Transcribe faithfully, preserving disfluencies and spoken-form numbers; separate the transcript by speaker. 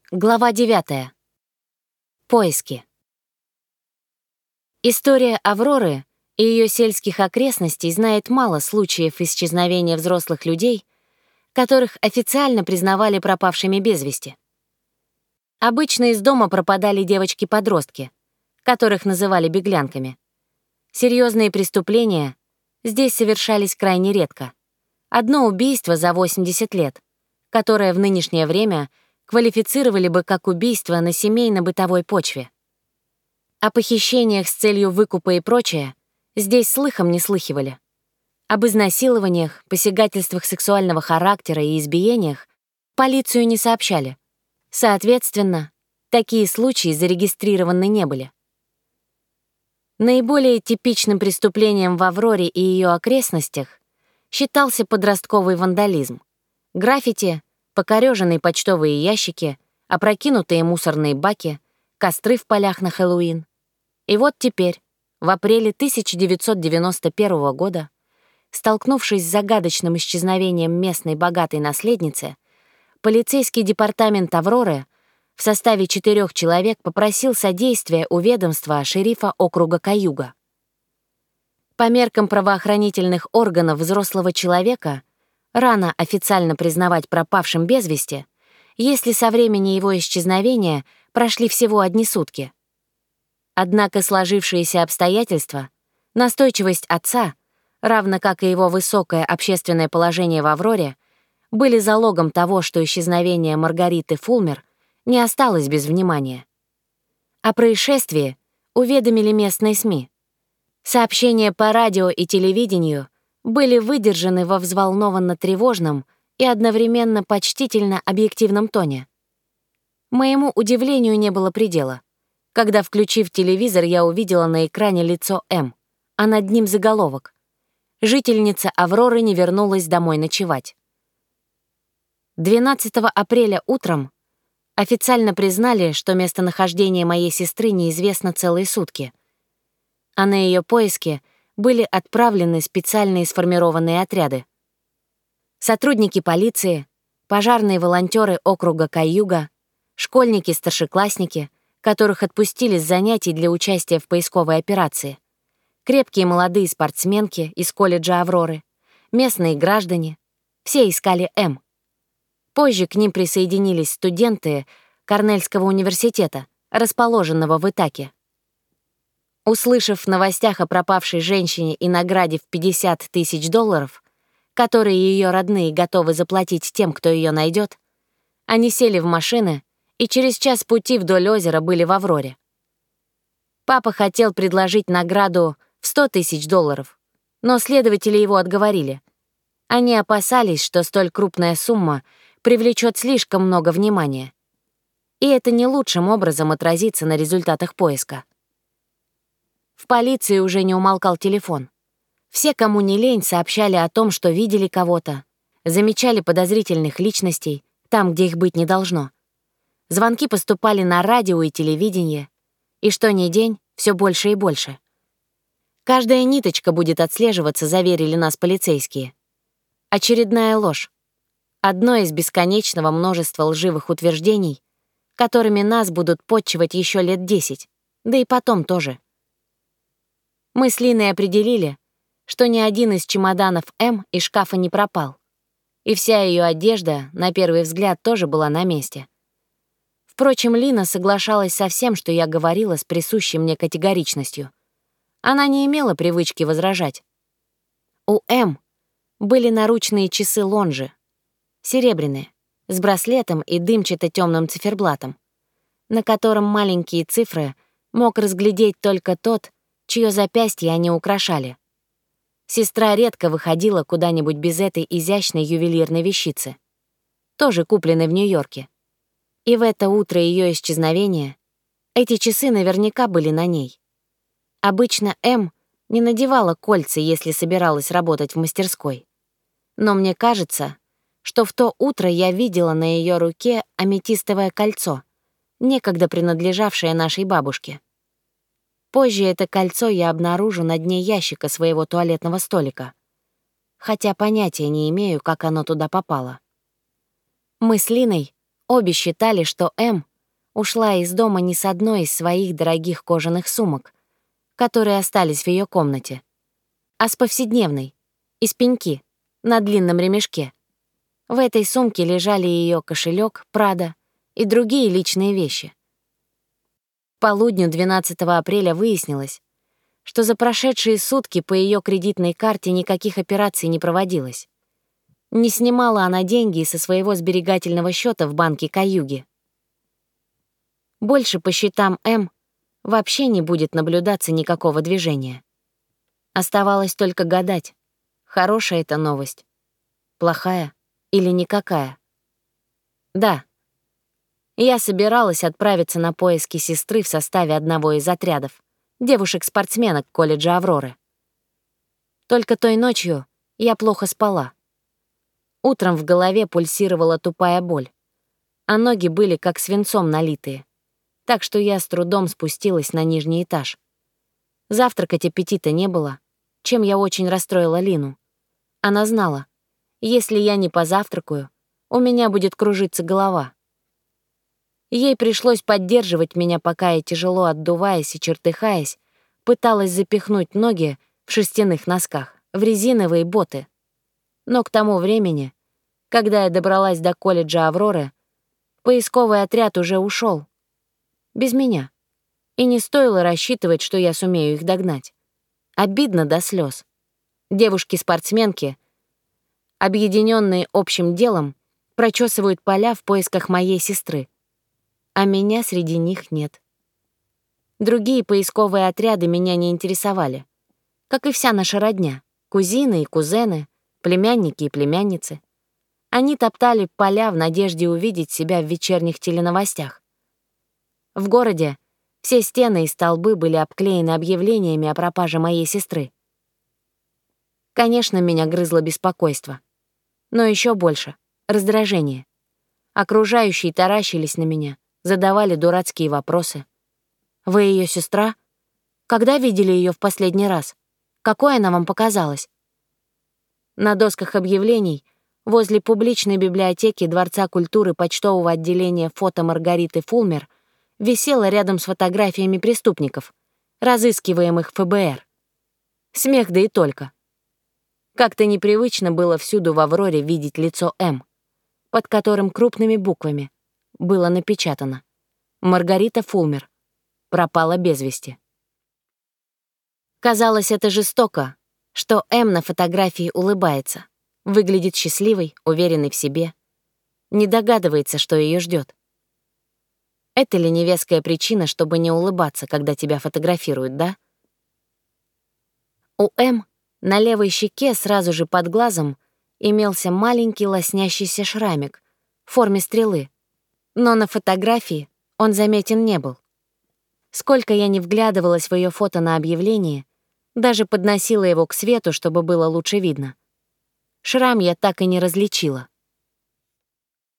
Speaker 1: Глава девятая. Поиски. История Авроры и ее сельских окрестностей знает мало случаев исчезновения взрослых людей, которых официально признавали пропавшими без вести. Обычно из дома пропадали девочки-подростки, которых называли беглянками. Серьезные преступления здесь совершались крайне редко. Одно убийство за восемьдесят лет, которое в нынешнее время квалифицировали бы как убийство на семейно-бытовой почве. О похищениях с целью выкупа и прочее здесь слыхом не слыхивали. Об изнасилованиях, посягательствах сексуального характера и избиениях полицию не сообщали. Соответственно, такие случаи зарегистрированы не были. Наиболее типичным преступлением в Авроре и ее окрестностях считался подростковый вандализм. Граффити, покорёженные почтовые ящики, опрокинутые мусорные баки, костры в полях на Хэллоуин. И вот теперь, в апреле тысяча девятьсот девяносто первого года, столкнувшись с загадочным исчезновением местной богатой наследницы, полицейский департамент Авроры в составе четырех человек попросил содействия у ведомства шерифа округа Каюга. По меркам правоохранительных органов взрослого человека рано официально признавать пропавшим без вести, если со времени его исчезновения прошли всего одни сутки. Однако сложившиеся обстоятельства, настойчивость отца, равно как и его высокое общественное положение в Авроре, были залогом того, что исчезновение Маргариты Фулмер не осталось без внимания. О происшествии уведомили местные СМИ. Сообщения по радио и телевидению были выдержаны во взволнованно-тревожном и одновременно почтительно объективном тоне. Моему удивлению не было предела, когда, включив телевизор, я увидела на экране лицо М, а над ним заголовок: «Жительница Авроры не вернулась домой ночевать». двенадцатого апреля утром официально признали, что местонахождение моей сестры неизвестно целые сутки, а на ее поиски были отправлены специальные сформированные отряды. Сотрудники полиции, пожарные волонтеры округа Каюга, школьники-старшеклассники, которых отпустили с занятий для участия в поисковой операции, крепкие молодые спортсменки из колледжа Авроры, местные граждане — все искали М. Позже к ним присоединились студенты Корнельского университета, расположенного в Итаке. Услышав в новостях о пропавшей женщине и награде в пятьдесят тысяч долларов, которые ее родные готовы заплатить тем, кто ее найдет, они сели в машины и через час пути вдоль озера были в Авроре. Папа хотел предложить награду в сто тысяч долларов, но следователи его отговорили. Они опасались, что столь крупная сумма привлечет слишком много внимания, и это не лучшим образом отразится на результатах поиска. В полиции уже не умолкал телефон. Все, кому не лень, сообщали о том, что видели кого-то, замечали подозрительных личностей там, где их быть не должно. Звонки поступали на радио и телевидение, и что ни день, все больше и больше. Каждая ниточка будет отслеживаться, заверили нас полицейские. Очередная ложь. Одно из бесконечного множества лживых утверждений, которыми нас будут подчивать еще лет десять, да и потом тоже. Мы с Линой определили, что ни один из чемоданов М из шкафа не пропал, и вся ее одежда, на первый взгляд, тоже была на месте. Впрочем, Лина соглашалась со всем, что я говорила с присущей мне категоричностью. Она не имела привычки возражать. У М были наручные часы Лонжи, серебряные, с браслетом и дымчато-темным циферблатом, на котором маленькие цифры мог разглядеть только тот, чье запястье они украшали. Сестра редко выходила куда-нибудь без этой изящной ювелирной вещицы, тоже купленной в Нью-Йорке. И в это утро ее исчезновения эти часы наверняка были на ней. Обычно М не надевала кольца, если собиралась работать в мастерской. Но мне кажется, что в то утро я видела на ее руке аметистовое кольцо, некогда принадлежавшее нашей бабушке. Позже это кольцо я обнаружу на дне ящика своего туалетного столика, хотя понятия не имею, как оно туда попало. Мы с Линой Обе считали, что М ушла из дома не с одной из своих дорогих кожаных сумок, которые остались в ее комнате, а с повседневной, из пеньки, на длинном ремешке. В этой сумке лежали ее кошелек, Прада и другие личные вещи. К полудню двенадцатого апреля выяснилось, что за прошедшие сутки по ее кредитной карте никаких операций не проводилось. Не снимала она деньги со своего сберегательного счета в банке Каюги. Больше по счетам М вообще не будет наблюдаться никакого движения. Оставалось только гадать, хорошая это новость, плохая или никакая. Да, я собиралась отправиться на поиски сестры в составе одного из отрядов, девушек-спортсменок колледжа Авроры. Только той ночью я плохо спала. Утром в голове пульсировала тупая боль, а ноги были как свинцом налитые, так что я с трудом спустилась на нижний этаж. Завтракать аппетита не было, чем я очень расстроила Лину. Она знала, если я не позавтракаю, у меня будет кружиться голова. Ей пришлось поддерживать меня, пока я, тяжело отдуваясь и чертыхаясь, пыталась запихнуть ноги в шерстяных носках, в резиновые боты. Но к тому времени, когда я добралась до колледжа Авроры, поисковый отряд уже ушел. Без меня. И не стоило рассчитывать, что я сумею их догнать. Обидно до слез. Девушки-спортсменки, объединенные общим делом, прочесывают поля в поисках моей сестры. А меня среди них нет. Другие поисковые отряды меня не интересовали. Как и вся наша родня. Кузины и кузены, племянники и племянницы. Они топтали поля в надежде увидеть себя в вечерних теленовостях. В городе все стены и столбы были обклеены объявлениями о пропаже моей сестры. Конечно, меня грызло беспокойство. Но еще больше — раздражение. Окружающие таращились на меня, задавали дурацкие вопросы. «Вы ее сестра? Когда видели ее в последний раз? Какой она вам показалась?» На досках объявлений возле публичной библиотеки Дворца культуры почтового отделения фото Маргариты Фулмер висела рядом с фотографиями преступников, разыскиваемых эф бэ эр. Смех да и только. Как-то непривычно было всюду в Авроре видеть лицо М, под которым крупными буквами было напечатано: «Маргарита Фулмер пропала без вести». Казалось, это жестоко, что М на фотографии улыбается, выглядит счастливой, уверенной в себе, не догадывается, что ее ждет. Это ли не веская причина, чтобы не улыбаться, когда тебя фотографируют, да? У М на левой щеке сразу же под глазом имелся маленький лоснящийся шрамик в форме стрелы, но на фотографии он заметен не был. Сколько я не вглядывалась в ее фото на объявлении, даже подносила его к свету, чтобы было лучше видно. Шрам я так и не различила.